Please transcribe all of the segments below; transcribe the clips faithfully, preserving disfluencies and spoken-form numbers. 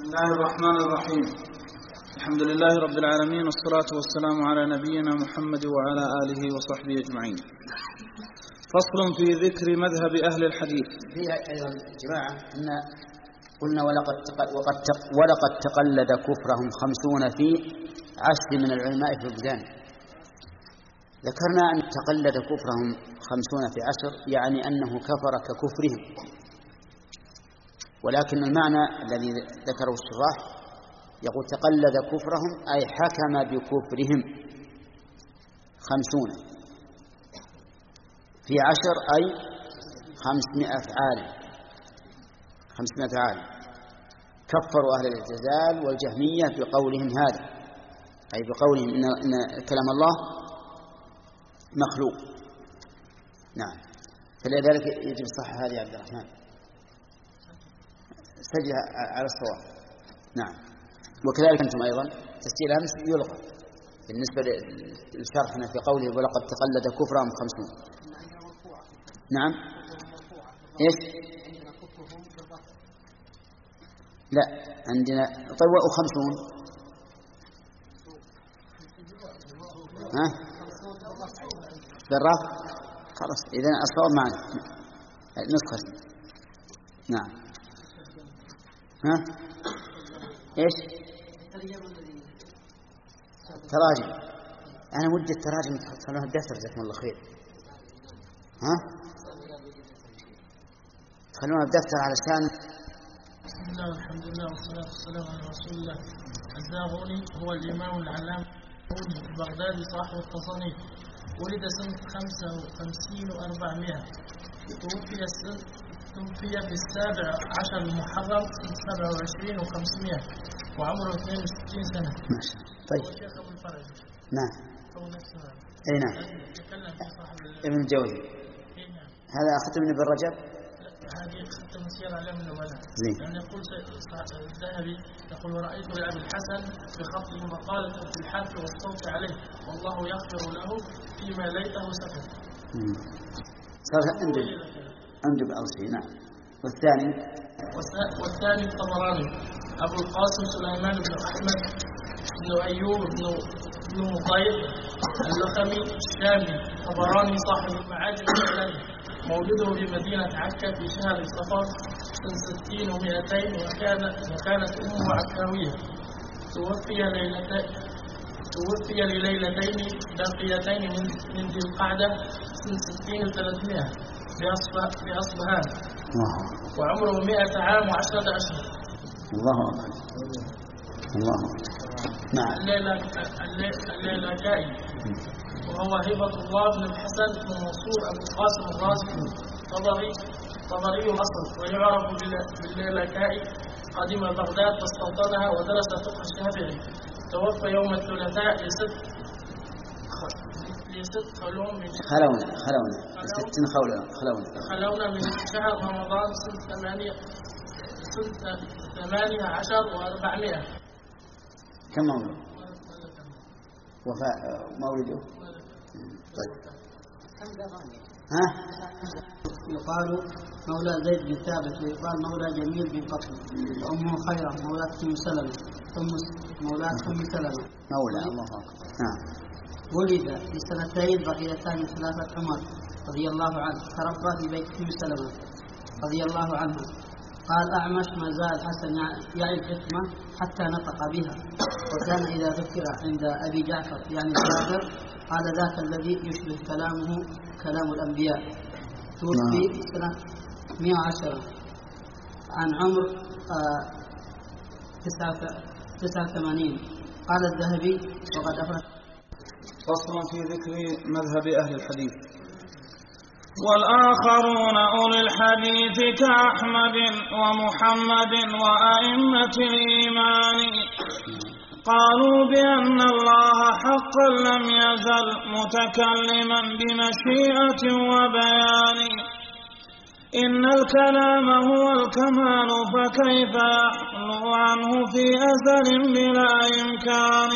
الله الرحمن الرحيم. الحمد لله رب العالمين، والصلاة والسلام على نبينا محمد وعلى آله وصحبه أجمعين. فصل في ذكر مذهب أهل الحديث. فيها أيضا جماعة إن قلنا ولقد وقد ولقد تقلد كفرهم خمسون في عشر من العلماء في البلدان. ذكرنا أن تقلد كفرهم خمسون في عشر يعني أنه كفر ككفرهم، ولكن المعنى الذي ذكره الشراح يقول تقلد كفرهم أي حكم بكفرهم خمسون في عشر أي خمسمائة عالم خمسمائة عالم كفروا أهل الاعتزال والجهمية بقولهم هذا، أي بقولهم إن, إن كلام الله مخلوق. نعم، فلذلك يجب الصحة هذه يا عبد الرحمن، سجل على الصواب. نعم، وكذلك أنتم أيضا تسجيل أمس يلغى بالنسبة لشرحنا في قوله ولقد تقلد كفرهم خمسون. نعم، إيش؟ لا عندنا طيب وخمسون ها بالرفع خلاص، إذن الصواب معنا نسخة. نعم، ها إيش؟ تراجم. أنا ودي التراجم تخلوها الدفتر جزاكم الله خير. ها تخلوها الدفتر علشان. بسم الله والحمد لله والصلاة والسلام على رسول الله. الزاغوني هو الإمام العلامة البغدادي صاحب التصانيف، ولد سنة خمسة وخمسين وأربعمائة، توفي توفي في السابع عشر المحرم سنة سبعة وعشرين وخمسمائة، وعمره اثنين وستين سنة. طيب. هو شيخ أبو الفرج. نعم. هو نفسه. أي نعم. ابن الجوزي. نعم. هذا أخذت من ابن رجب. هذه ختم سير علم النبلاء. يعني يقول الذهبي يقول ورأيت لأبي الحسن بخطه مقالة في الحرف والصوت عليه والله يغفر له فيما ليته سكت. صار عنده عنده بأوصي. نعم. والثاني والثاني الطبراني أبو القاسم سليمان بن أحمد بن أيوب بن بن مطير اللخمي الشامي الطبراني صاحب المعاجم الثلاثة، مولده بمدينة عكا في شهر صفر سنة ستين ومئتين، وكان وكانت أمه عكاوية. توفي ليلتين توفي لليلتين باقيتين من من ذي القعدة سنة ستين وثلاثمائة بأصبهان، وعمره مئة عام وعشرة أشهر. الله أكبر. الله أكبر. نعم. الليلكائي وهو هبة الله بن الحسن بن منصور أبو القاسم الرازي طبري طبري الأصل، ويعرف بالليلكائي. قدم بغداد فاستوطنها ودرس فقه الشافعي. توفى يوم الثلاثاء لست لست خلون من خلونا خلونا لست خلونا خلونا خلونا من شهر رمضان سنة ثمانية سنة ثمانية عشر وأربعمائة. كم مولد؟ وفاء مولده؟ طيب. ها؟ يقال مولى زيد بن ثابت، ويقال مولى جميل بن قطن، وأمه خيرة مولاة أم سلمة، أم مولاة أم سلمة مولى. الله أكبر. نعم. ولد في سنتين بقيتان من خلافة عمر رضي الله عنه، تربى في بيت أم سلمة رضي الله عنها. قال أعمش ما زال الحسن يعي الحكمة حتى نطق بها، وكان إذا ذكر عند أبي جعفر يعني جابر قال ذاك الذي يشبه كلامه كلام الأنبياء. توفي سنة مئة وعشرة عن عمر تسعة وثمانين. قال الذهبي وقد أفرد. فصل في ذكر مذهب أهل الحديث. والآخرون أولي الحديث كأحمد ومحمد وأئمة الإيمان قالوا بأن الله حقا لم يزل متكلما بمشيئة وبيان. إن الكلام هو الكمال فكيف يخلو عنه في أزل بلا إمكان.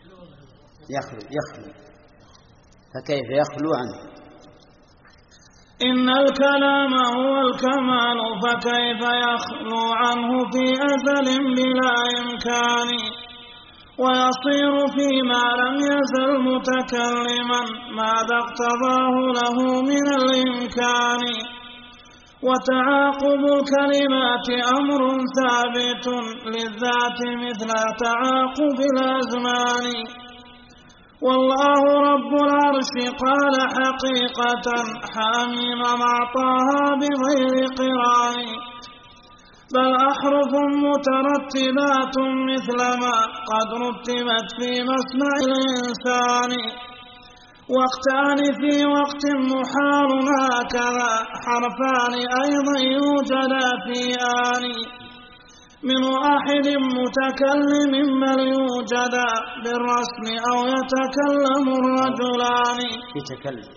يخلو يخلو فكيف يخلو عنه. إن الكلام هو الكمال فكيف يخلو عنه في أزل بلا إمكان ويصير فيما لم يزل متكلما ماذا اقتضاه له من الإمكان وتعاقب الكلمات أمر ثابت للذات مثل تعاقب الأزمان والله رب العرش قال حقيقة حاميم معطاها بغير قران بل أحرف مترتبات مثلما قد رتبت في مصنع الإنسان وقتان في وقت محال هكذا حرفان أيضا يوجدا في آن من واحد متكلم بل يوجدا بالرسم أو يتكلم الرجلان يتكلم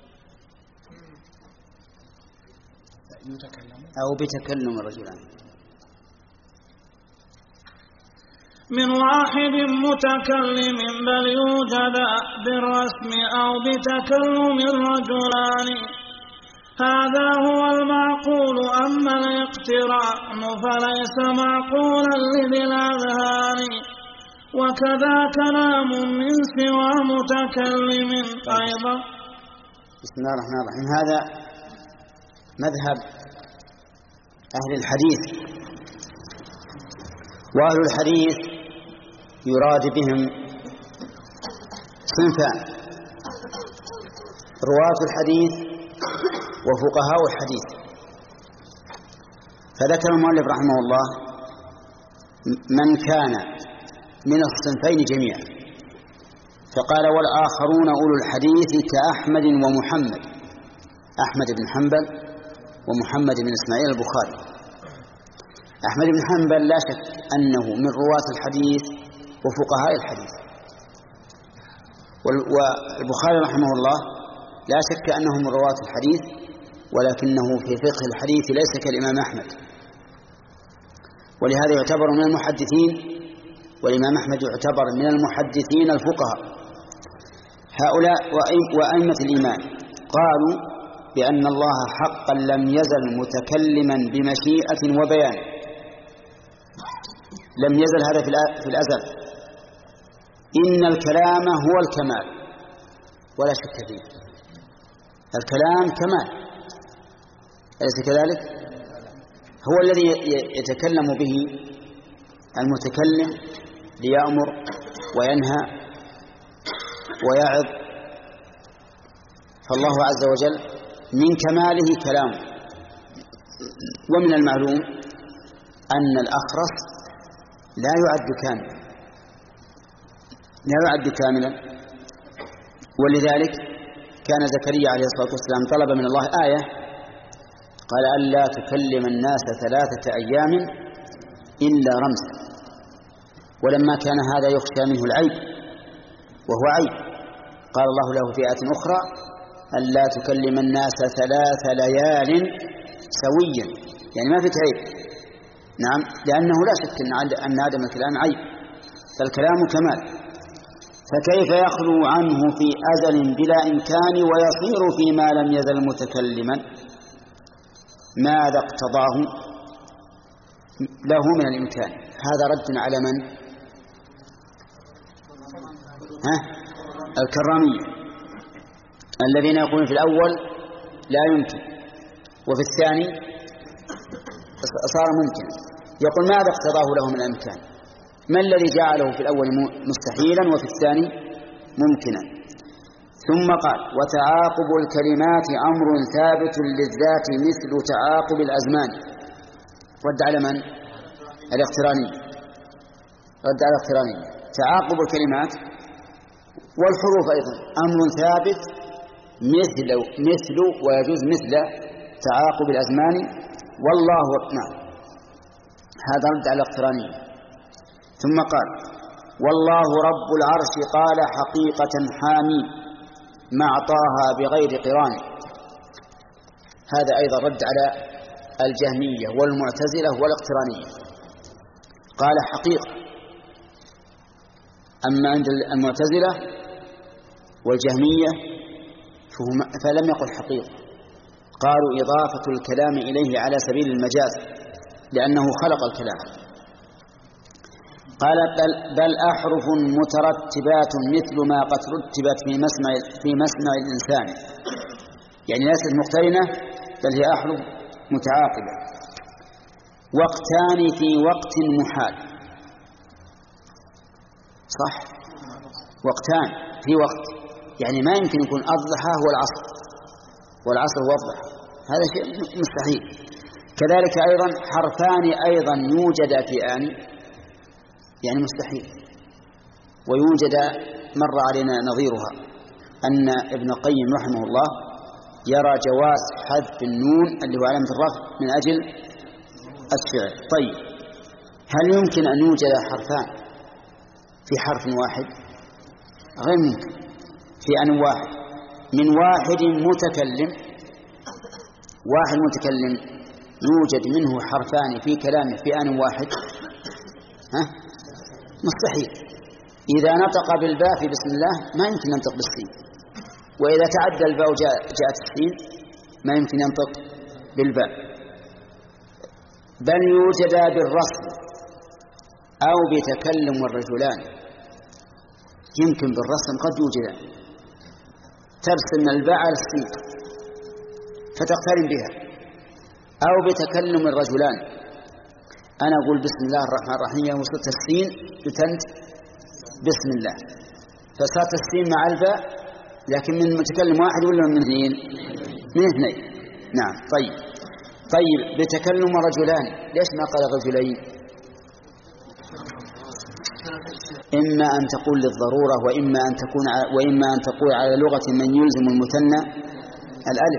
أو بتكلم الرجلان من واحد متكلم بل يوجدا بالرسم أو بتكلم الرجلان هذا هو المعقول أما الاقتران فليس معقولا لذي الأذهان وكذا كلام من سوى متكلم أيضا. بسم الله الرحمن الرحيم. هذا مذهب أهل الحديث، وأهل الحديث يراد بهم صنفان: رواة الحديث وفقهاء الحديث. فذكر المؤلف رحمه الله من كان من الصنفين جميعا، فقال: والآخرون أولو الحديث كأحمد ومحمد، أحمد بن حنبل ومحمد بن إسماعيل البخاري. أحمد بن حنبل لا شك أنه من رواة الحديث وفقهاء الحديث، والبخاري رحمه الله لا شك أنه من رواة الحديث، ولكنه في فقه الحديث ليس كالإمام أحمد، ولهذا يعتبر من المحدثين، والإمام أحمد يعتبر من المحدثين الفقهاء. هؤلاء وأئمة الإيمان قالوا بأن الله حقا لم يزل متكلما بمشيئة وبيان، لم يزل هذا في الأزل. إن الكلام هو الكمال ولا شك فيه، الكلام كمال، أليس كذلك؟ هو الذي يتكلم به المتكلم ليأمر وينهى ويعظ، فالله عز وجل من كماله كلامه. ومن المعلوم أن الأخرس لا يعد كاملا، لا يعد كاملا، ولذلك كان زكريا عليه الصلاة والسلام طلب من الله آية، قال: ألا تكلم الناس ثلاثة أيام إلا رمزا. ولما كان هذا يخشى منه العيب وهو عيب، قال الله له في آية أخرى: ألا تكلم الناس ثلاث ليال سويا، يعني ما في عيب. نعم، لأنه لا شك أن عدم الكلام عيب، فالكلام كمال. فكيف يخلو عنه في أزل بلا إمكان ويصير فيما لم يزل متكلما ماذا اقتضاه له من الإمكان؟ هذا رد على من؟ ها؟ الكرامية الذين يقولون في الأول لا يمكن وفي الثاني صار ممكن. يقول ماذا اقتضاه له من الإمكان؟ ما الذي جعله في الأول مستحيلا وفي الثاني ممكنا؟ ثم قال: وتعاقب الكلمات أمر ثابت للذات مثل تعاقب الأزمان. رد على من؟ الاقتراني، رد على الاقتراني. تعاقب الكلمات والحروف أيضا أمر ثابت مثل مثل ويجوز مثل تعاقب الأزمان. والله نعم، هذا رد على الاقتراني. ثم قال: والله رب العرش قال حقيقة حامي معطاها بغير قران. هذا أيضا رد على الجهمية والمعتزلة والاقترانية. قال حقيقة، أما عند المعتزلة والجهمية فلم يقل حقيقة، قالوا إضافة الكلام إليه على سبيل المجاز لأنه خلق الكلام. قال بل, بل أحرف مترتبات مثل ما قد رتبت في مسمع, في مسمع الإنسان، يعني ليست مقترنة بل هي أحرف متعاقبة. وقتان في وقت محال، صح، وقتان في وقت، يعني ما يمكن يكون الضحى هو العصر والعصر هو الضحى، هذا شيء مستحيل. كذلك أيضا حرفان أيضا يوجد في آن، يعني مستحيل. ويوجد مر علينا نظيرها أن ابن القيم رحمه الله يرى جواز حذف النون اللي هو علامة الرفع من أجل الفعل. طيب هل يمكن أن يوجد حرفان في حرف واحد؟ غير ممكن. في آن واحد من واحد متكلم، واحد متكلم يوجد منه حرفان في كلامه في آن واحد، ها؟ مستحيل. إذا نطق بالباء في بسم الله ما يمكن ينطق بالسين، وإذا تعدى الباء جاءت السين ما يمكن ينطق بالباء. بل يوجد بالرسم أو بتكلم الرجلان، يمكن بالرسم قد يوجد، ترسم الباء على السين فتقترن بها، أو بتكلم الرجلان. أنا أقول بسم الله الرحمن الرحيم يا وصلت السين تتنت بسم الله، فصارت السين مع الباء، لكن من متكلم واحد ولا من اثنين؟ من اثنين. نعم. طيب طيب بتكلم رجلان، ليش ما قال رجلين؟ إما أن تقول للضرورة، وإما أن تكون وإما أن تقول على لغة من يلزم المثنى الألف.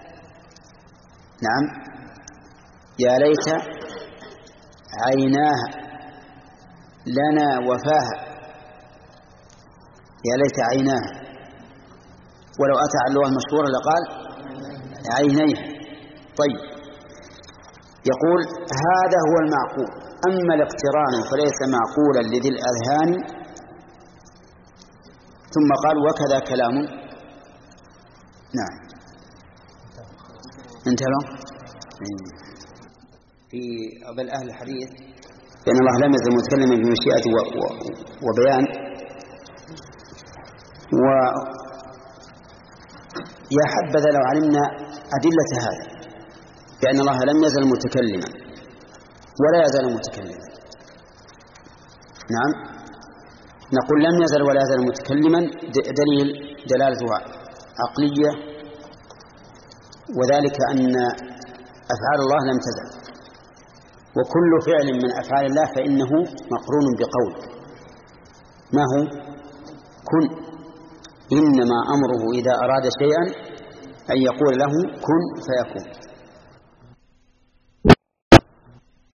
نعم. يا ليت عيناها لنا وفاها، يا ليت عيناها، ولو أتى على اللغة المشهورة لقال عينيها. طيب يقول هذا هو المعقول، أما الاقتران فليس معقولا لذي الأذهان. ثم قال وكذا كلام. نعم انتهى. في بل أهل الحديث لأن الله لم يزل متكلما بمشيئة وبيان، ويا حبذا لو علمنا أدلة هذا، لأن الله لم يزل متكلما ولا يزال متكلما. نعم نقول لم يزل ولا يزال متكلما، دليل دلالتها عقلية، وذلك أن أفعال الله لم تزل، وكل فعل من أفعال الله فإنه مقرون بقول، ما هو؟ كن. إنما أمره إذا أراد شيئا أن يقول له كن فيكون.